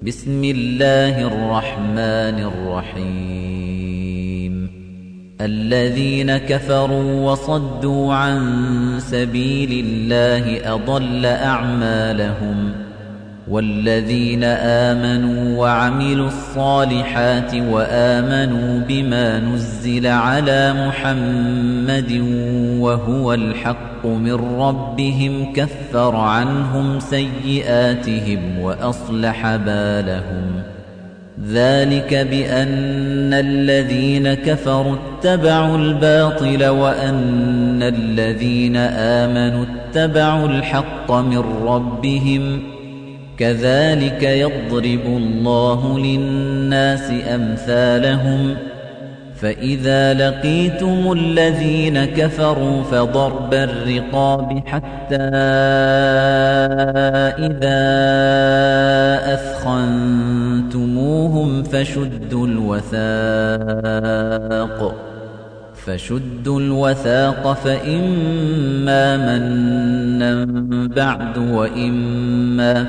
بسم الله الرحمن الرحيم الذين كفروا وصدوا عن سبيل الله أضل أعمالهم والذين آمنوا وعملوا الصالحات وآمنوا بما نزل على محمد وهو الحق من ربهم كفر عنهم سيئاتهم وأصلح بالهم ذلك بأن الذين كفروا اتبعوا الباطل وأن الذين آمنوا اتبعوا الحق من ربهم كذلك يضرب الله للناس أمثالهم فإذا لقيتم الذين كفروا فضرب الرقاب حتى إذا أثخنتموهم فشدوا الوثاق فإما منا بعد وإما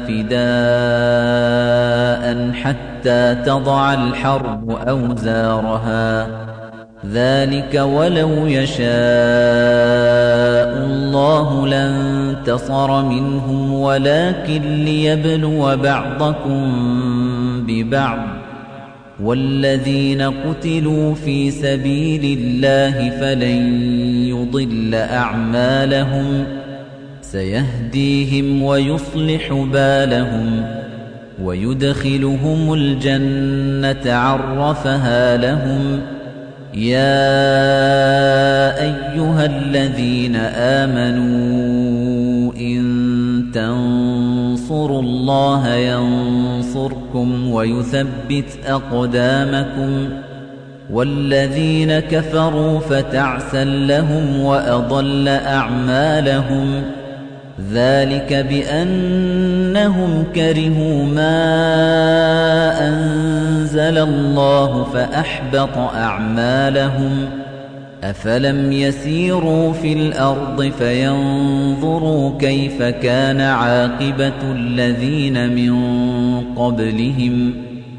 فداء حتى تضع الحرب أوزارها ذلك ولو يشاء الله لانتصر منهم ولكن ليبلو بعضكم ببعض والذين قتلوا في سبيل الله فلن يضل أعمالهم سيهديهم ويصلح بالهم ويدخلهم الجنة عرفها لهم يا أيها الذين آمنوا إن تنصروا الله ينصركم ويثبت أقدامكم والذين كفروا فتعسا لهم وأضل أعمالهم ذلك بأنهم كرهوا ما أنزل الله فأحبط أعمالهم أفلم يسيروا في الأرض فينظروا كيف كان عاقبة الذين من قبلهم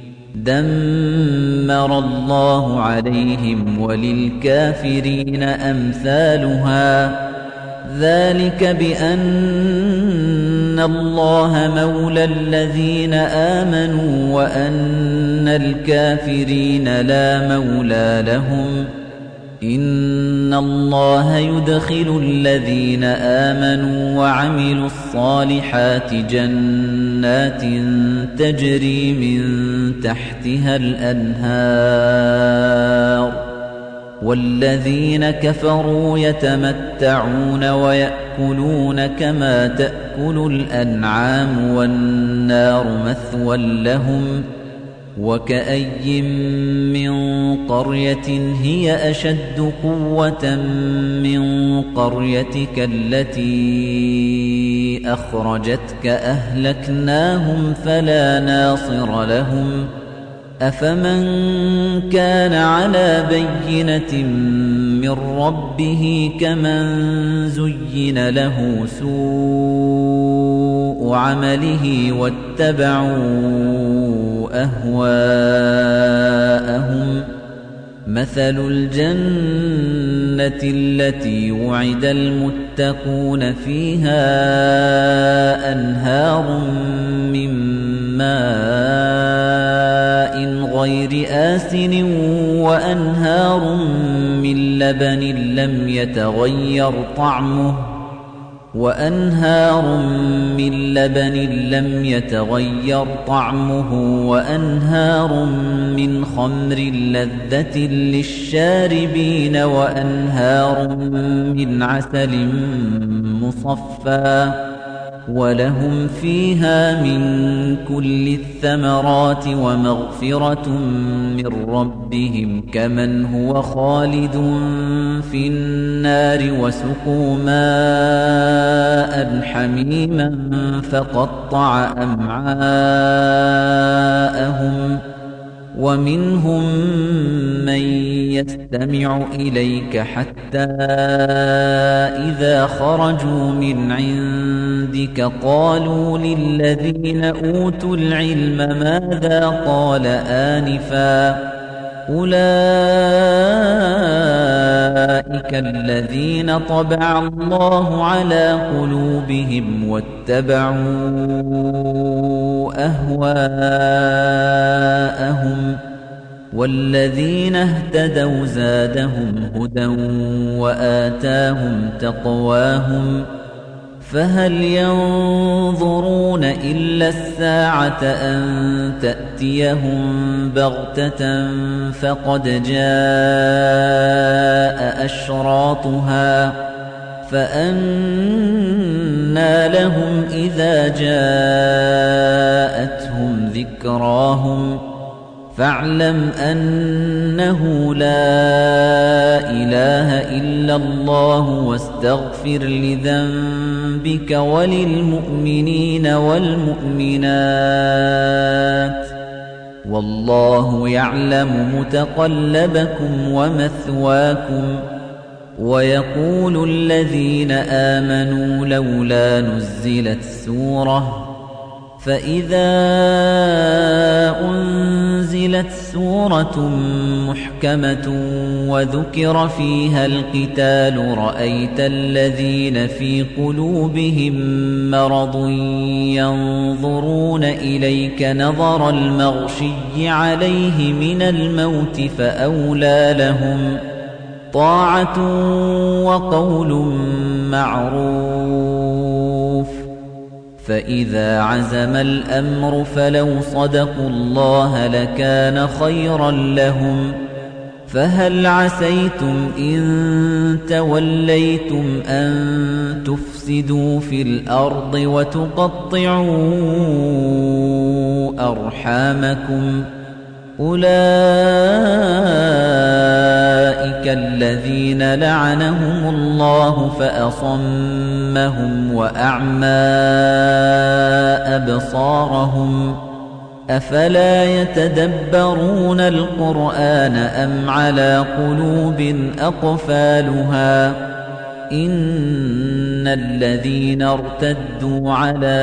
دمر الله عليهم وللكافرين أمثالها ذلك بأن الله مولى الذين آمنوا وأن الكافرين لا مولى لهم إن الله يدخل الذين آمنوا وعملوا الصالحات جنات تجري من تحتها الأنهار والذين كفروا يتمتعون ويأكلون كما تأكل الأنعام والنار مثوى لهم وكأي من قرية هي أشد قوة من قريتك التي أخرجتك أهلكناهم فلا ناصر لهم أفمن كان على بينة من ربه كمن زين له سوء عمله واتبعوا أهواءهم مثل الجنة التي وعد المتقون فيها أنهار من ماء غير آسن وأنهار من لبن لم يتغير طعمه وأنهار من خمر لذة للشاربين وأنهار من عسل مصفى ولهم فيها من كل الثمرات ومغفرة من ربهم كمن هو خالد في النار وسقوا ماء حميما فقطع أمعاءهم ومنهم من يستمع إليك حتى إذا خرجوا من عندك قالوا للذين أوتوا العلم ماذا قال آنفا أولئك الذين طبع الله على قلوبهم واتبعوا أهواءهم والذين اهتدوا زادهم هدى وآتاهم تقواهم فهل ينظرون إلا الساعة أن تأتيهم بغتة فقد جاء أشراطها فأنى لهم إذا جاءتهم ذكراهم فاعلم أنه لا إله إلا الله واستغفر لذنبك وللمؤمنين والمؤمنات والله يعلم متقلبكم ومثواكم ويقول الذين آمنوا لولا نزلت سورة فإذا أنزلت سورة محكمة وذكر فيها القتال رأيت الذين في قلوبهم مرض ينظرون إليك نظر المغشي عليه من الموت فأولى لهم طاعة وقول معروف فإذا عزم الأمر فلو صدقوا الله لكان خيرا لهم فهل عسيتم إن توليتم أن تفسدوا في الأرض وتقطعوا أرحامكم أولئك الذين لعنهم الله فأصمهم وأعمى أبصارهم أفلا يتدبرون القرآن أم على قلوب أقفالها إن الذين ارتدوا على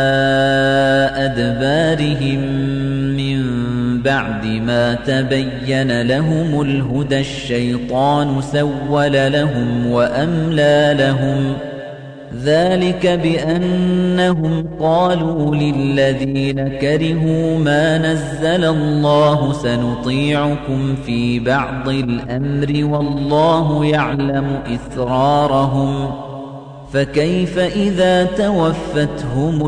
أدبارهم من بعد ما تبين لهم الهدى الشيطان سول لهم وأملى لهم ذلك بأنهم قالوا للذين كرهوا ما نزل الله سنطيعكم في بعض الأمر والله يعلم إسرارهم فكيف إذا توفتهم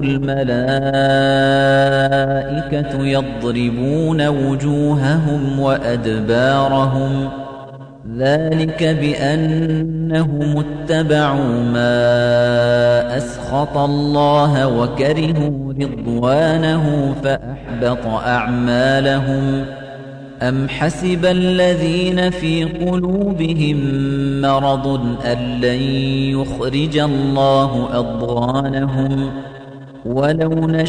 الملائكة يضربون وجوههم وأدبارهم ذلك بأنهم اتبعوا ما أسخط الله وكرهوا رضوانه فأحبط أعمالهم أم حسب الذين في قلوبهم مرض أن لن يخرج الله أضغانهم ولو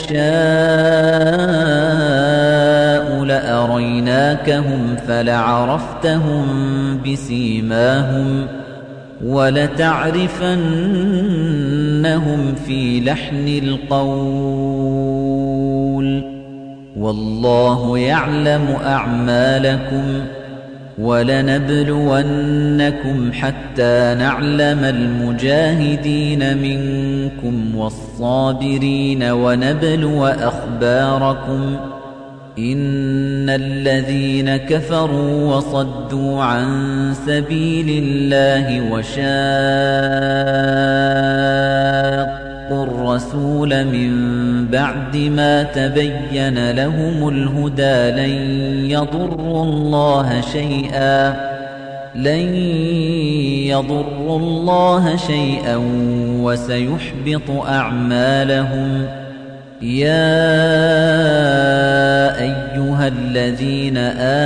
نشاء لأريناكهم فلعرفتهم بسيماهم ولتعرفنهم في لحن القول والله يعلم أعمالكم ولنبلونكم حتى نعلم المجاهدين منكم والصابرين ونبلو أخباركم إن الذين كفروا وصدوا عن سبيل الله وشاقوا الرسول من بعد ما تبين لهم الهدى لن يضروا الله شيئا وسيحبط أعمالهم يا أيها الذين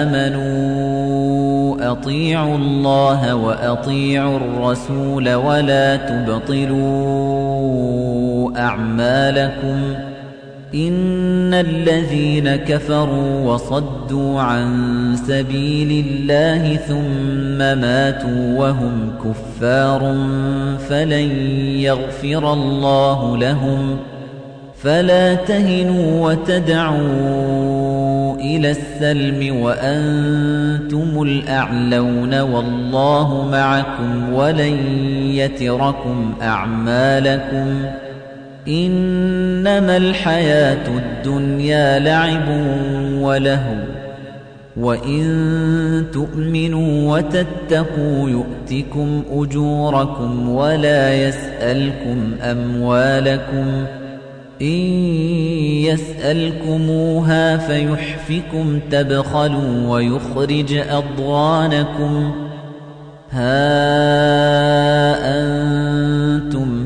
آمنوا أطيعوا الله وأطيعوا الرسول ولا تبطلوا أعمالكم إن الذين كفروا وصدوا عن سبيل الله ثم ماتوا وهم كفار فلن يغفر الله لهم فلا تهنوا وتدعوا إلى السلم وأنتم الأعلون والله معكم ولن يتركم أعمالكم إنما الحياة الدنيا لعب ولهو وإن تؤمنوا وتتقوا يؤتكم أجوركم ولا يسألكم أموالكم إن يسألكموها فيحفكم تبخلوا ويخرج أضغانكم ها أنتم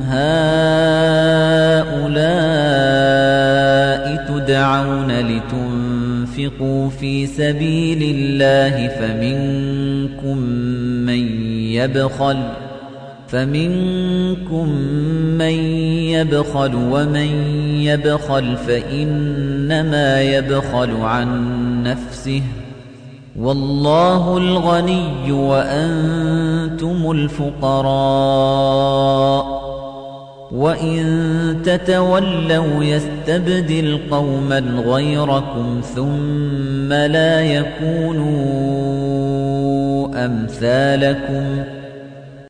هؤلاء تدعون لتنفقوا في سبيل الله فمنكم من يبخل ومن يبخل فإنما يبخل عن نفسه والله الغني وأنتم الفقراء وإن تتولوا يستبدل قوما غيركم ثم لا يكونوا أمثالكم